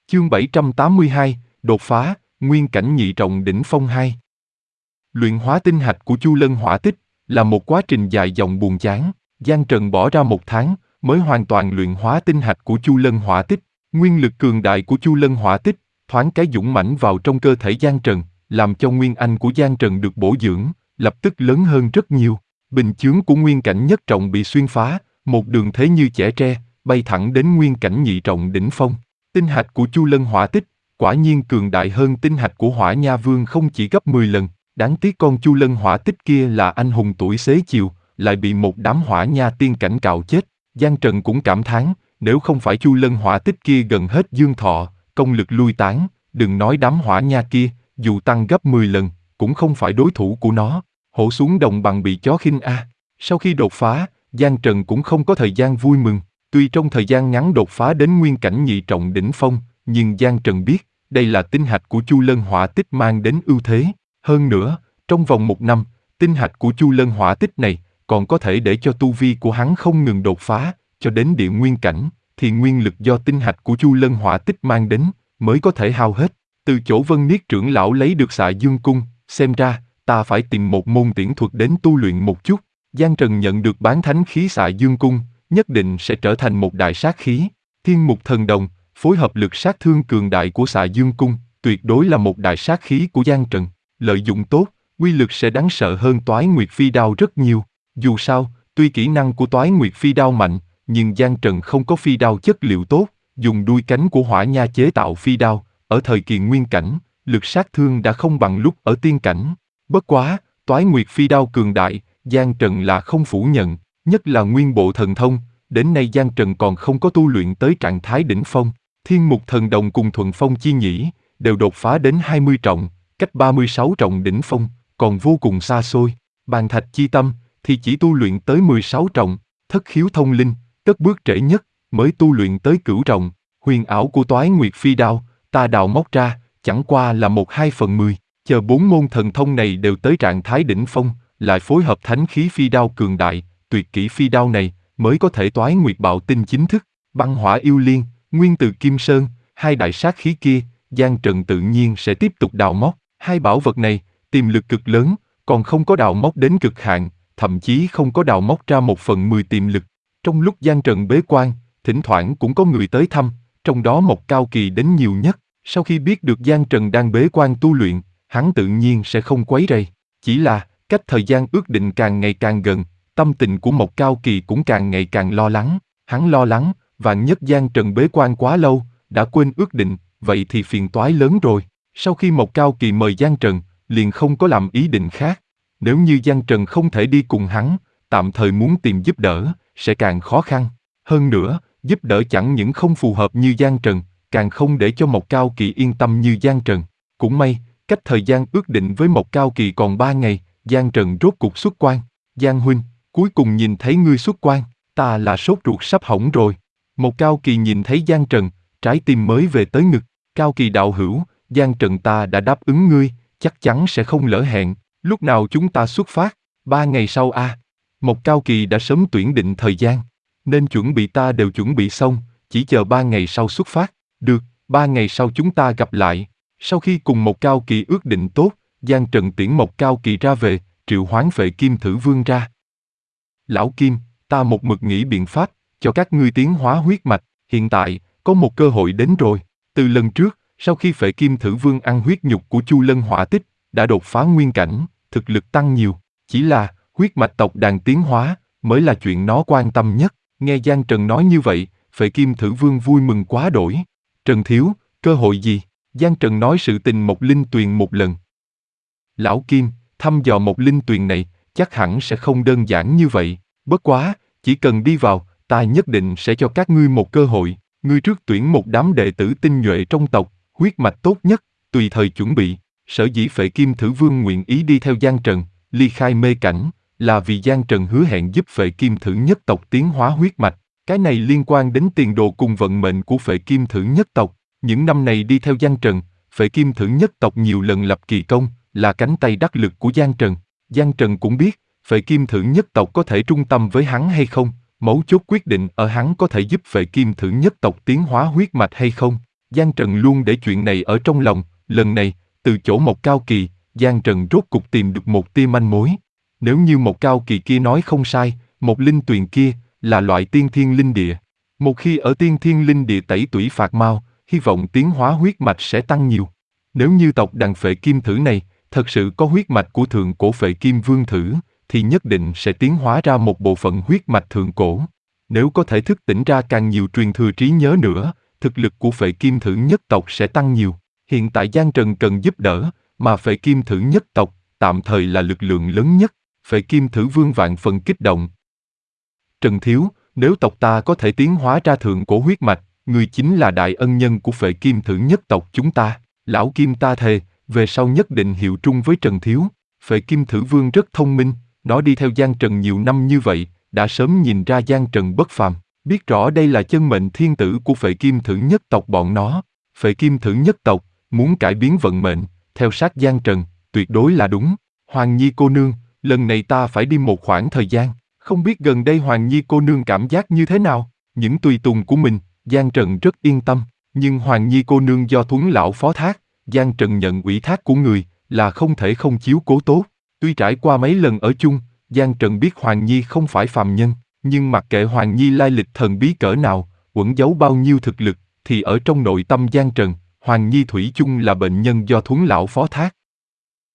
Chương 782, đột phá, nguyên cảnh nhị trọng đỉnh phong 2. Luyện hóa tinh hạch của Chu Lân Hỏa Tích là một quá trình dài dòng buồn chán. Giang Trần bỏ ra 1 tháng mới hoàn toàn luyện hóa tinh hạch của Chu Lân Hỏa Tích. Nguyên lực cường đại của Chu Lân Hỏa Tích thoáng cái dũng mãnh vào trong cơ thể Giang Trần, làm cho nguyên anh của Giang Trần được bổ dưỡng, lập tức lớn hơn rất nhiều. Bình chướng của nguyên cảnh nhất trọng bị xuyên phá, một đường thế như chẻ tre, bay thẳng đến nguyên cảnh nhị trọng đỉnh phong. Tinh hạch của Chu Lân Hỏa Tích quả nhiên cường đại hơn tinh hạch của Hỏa Nha Vương không chỉ gấp 10 lần. Đáng tiếc con Chu Lân Hỏa Tích kia là anh hùng tuổi xế chiều, lại bị một đám Hỏa Nha tiên cảnh cạo chết. Giang Trần cũng cảm thán, nếu không phải Chu Lân Hỏa Tích kia gần hết dương thọ, công lực lui tán, đừng nói đám Hỏa Nha kia, dù tăng gấp 10 lần, cũng không phải đối thủ của nó. Hổ xuống đồng bằng bị chó khinh a. Sau khi đột phá, Giang Trần cũng không có thời gian vui mừng. Tuy trong thời gian ngắn đột phá đến nguyên cảnh nhị trọng đỉnh phong, nhưng Giang Trần biết, đây là tinh hạch của Chu Lân Hỏa Tích mang đến ưu thế. Hơn nữa, trong vòng 1 năm, tinh hạch của Chu Lân Hỏa Tích này còn có thể để cho tu vi của hắn không ngừng đột phá, cho đến địa nguyên cảnh, thì nguyên lực do tinh hạch của Chu Lân Hỏa Tích mang đến, mới có thể hao hết. Từ chỗ Vân Niết trưởng lão lấy được Xạ Dương Cung, xem ra, ta phải tìm một môn tiễn thuật đến tu luyện một chút. Giang Trần nhận được bán thánh khí Xạ Dương Cung, nhất định sẽ trở thành một đại sát khí. Thiên Mục Thần Đồng, phối hợp lực sát thương cường đại của Xạ Dương Cung, tuyệt đối là một đại sát khí của Giang Trần. Lợi dụng tốt, uy lực sẽ đáng sợ hơn Toái Nguyệt Phi Đao rất nhiều. Dù sao, tuy kỹ năng của Toái Nguyệt Phi Đao mạnh, nhưng Giang Trần không có phi đao chất liệu tốt, dùng đuôi cánh của Hỏa Nha chế tạo phi đao, ở thời kỳ nguyên cảnh, lực sát thương đã không bằng lúc ở tiên cảnh. Bất quá, Toái Nguyệt Phi Đao cường đại, Giang Trần là không phủ nhận, nhất là nguyên bộ thần thông, đến nay Giang Trần còn không có tu luyện tới trạng thái đỉnh phong. Thiên Mục Thần Đồng cùng Thuần Phong Chi Nhĩ đều đột phá đến 20 trọng, cách 36 trọng đỉnh phong, còn vô cùng xa xôi. Bàn Thạch Chi Tâm thì chỉ tu luyện tới 16 trọng, Thất Khiếu Thông Linh, cất bước trễ nhất, mới tu luyện tới cửu trọng. Huyền ảo của Toái Nguyệt Phi Đao, ta đào móc ra, chẳng qua là 1/2/10. Chờ 4 môn thần thông này đều tới trạng thái đỉnh phong, lại phối hợp thánh khí phi đao cường đại, tuyệt kỹ phi đao này mới có thể Toái Nguyệt Bạo Tinh chính thức. Băng Hỏa Yêu Liên, Nguyên Từ Kim Sơn, hai đại sát khí kia, Giang Trần tự nhiên sẽ tiếp tục đào móc. Hai bảo vật này, tiềm lực cực lớn, còn không có đào móc đến cực hạn, thậm chí không có đào móc ra 1/10 tiềm lực. Trong lúc Giang Trần bế quan, thỉnh thoảng cũng có người tới thăm, trong đó Mộc Cao Kỳ đến nhiều nhất. Sau khi biết được Giang Trần đang bế quan tu luyện, hắn tự nhiên sẽ không quấy rầy. Chỉ là, cách thời gian ước định càng ngày càng gần, tâm tình của Mộc Cao Kỳ cũng càng ngày càng lo lắng. Hắn lo lắng, vạn nhất Giang Trần bế quan quá lâu, đã quên ước định, vậy thì phiền toái lớn rồi. Sau khi Mộc Cao Kỳ mời Giang Trần, liền không có làm ý định khác. Nếu như Giang Trần không thể đi cùng hắn, tạm thời muốn tìm giúp đỡ, sẽ càng khó khăn. Hơn nữa, giúp đỡ chẳng những không phù hợp như Giang Trần, càng không để cho Mộc Cao Kỳ yên tâm như Giang Trần. Cũng may, cách thời gian ước định với Mộc Cao Kỳ còn 3 ngày, Giang Trần rốt cục xuất quan. Giang huynh, cuối cùng nhìn thấy ngươi xuất quan, ta là sốt ruột sắp hỏng rồi. Mộc Cao Kỳ nhìn thấy Giang Trần, trái tim mới về tới ngực. Cao Kỳ đạo hữu, Giang Trần ta đã đáp ứng ngươi, chắc chắn sẽ không lỡ hẹn. Lúc nào chúng ta xuất phát? 3 ngày sau a. Mộc Cao Kỳ đã sớm tuyển định thời gian, nên chuẩn bị ta đều chuẩn bị xong, chỉ chờ 3 ngày sau xuất phát. Được, 3 ngày sau chúng ta gặp lại. Sau khi cùng Mộc Cao Kỳ ước định tốt, Giang Trần tiễn Mộc Cao Kỳ ra về, triệu hoán Phệ Kim Thử Vương ra. Lão Kim, ta một mực nghĩ biện pháp cho các ngươi tiến hóa huyết mạch, hiện tại có một cơ hội đến rồi. Từ lần trước, sau khi Phệ Kim Thử Vương ăn huyết nhục của Chu Lân Hỏa Tích, đã đột phá nguyên cảnh, thực lực tăng nhiều. Chỉ là huyết mạch tộc đàn tiến hóa mới là chuyện nó quan tâm nhất. Nghe Giang Trần nói như vậy, Phệ Kim Thử Vương vui mừng quá đổi. Trần thiếu, cơ hội gì? Giang Trần nói sự tình Mộc Linh Tuyền một lần. Lão Kim, thăm dò Mộc Linh Tuyền này, chắc hẳn sẽ không đơn giản như vậy. Bất quá, chỉ cần đi vào, ta nhất định sẽ cho các ngươi một cơ hội. Ngươi trước tuyển một đám đệ tử tinh nhuệ trong tộc, huyết mạch tốt nhất, tùy thời chuẩn bị. Sở dĩ Phệ Kim Thử Vương nguyện ý đi theo Giang Trần, ly khai mê cảnh, là vì Giang Trần hứa hẹn giúp Phệ Kim Thử nhất tộc tiến hóa huyết mạch. Cái này liên quan đến tiền đồ cùng vận mệnh của Phệ Kim Thử nhất tộc. Những năm này đi theo Giang Trần, Phệ Kim Thử nhất tộc nhiều lần lập kỳ công, là cánh tay đắc lực của Giang Trần. Giang Trần cũng biết, Phệ Kim Thử nhất tộc có thể trung tâm với hắn hay không, mấu chốt quyết định ở hắn có thể giúp Phệ Kim Thử nhất tộc tiến hóa huyết mạch hay không. Giang Trần luôn để chuyện này ở trong lòng, lần này, từ chỗ Mộc Cao Kỳ, Giang Trần rốt cục tìm được một tia manh mối. Nếu như Mộc Cao Kỳ kia nói không sai, một linh tuyền kia là loại tiên thiên linh địa. Một khi ở tiên thiên linh địa tẩy tủy phạt mau, hy vọng tiến hóa huyết mạch sẽ tăng nhiều. Nếu như tộc đàn Phệ Kim Thử này thật sự có huyết mạch của thượng cổ Phệ Kim Vương Thử, thì nhất định sẽ tiến hóa ra một bộ phận huyết mạch thượng cổ. Nếu có thể thức tỉnh ra càng nhiều truyền thừa trí nhớ nữa, thực lực của Phệ Kim Thử nhất tộc sẽ tăng nhiều. Hiện tại Giang Trần cần giúp đỡ, mà Phệ Kim Thử nhất tộc tạm thời là lực lượng lớn nhất. Phệ Kim Thử Vương vạn phần kích động. Trần Thiếu, nếu tộc ta có thể tiến hóa ra thượng cổ huyết mạch, người chính là đại ân nhân của Phệ Kim Thử nhất tộc chúng ta. Lão Kim ta thề, về sau nhất định hiệu trung với Trần Thiếu. Phệ Kim Thử Vương rất thông minh, nó đi theo Giang Trần nhiều năm như vậy, đã sớm nhìn ra Giang Trần bất phàm, biết rõ đây là chân mệnh thiên tử của Phệ Kim Thử nhất tộc bọn nó. Phệ Kim Thử nhất tộc muốn cải biến vận mệnh, theo sát Giang Trần, tuyệt đối là đúng. Hoàng Nhi cô nương, lần này ta phải đi một khoảng thời gian, không biết gần đây Hoàng Nhi cô nương cảm giác như thế nào? Những tùy tùng của mình, Giang Trần rất yên tâm, nhưng Hoàng Nhi cô nương do Thuấn lão phó thác, Giang Trần nhận ủy thác của người, là không thể không chiếu cố tốt. Tuy trải qua mấy lần ở chung, Giang Trần biết Hoàng Nhi không phải phàm nhân, nhưng mặc kệ Hoàng Nhi lai lịch thần bí cỡ nào, ẩn giấu bao nhiêu thực lực, thì ở trong nội tâm Giang Trần, Hoàng Nhi thủy chung là bệnh nhân do Thuấn lão phó thác.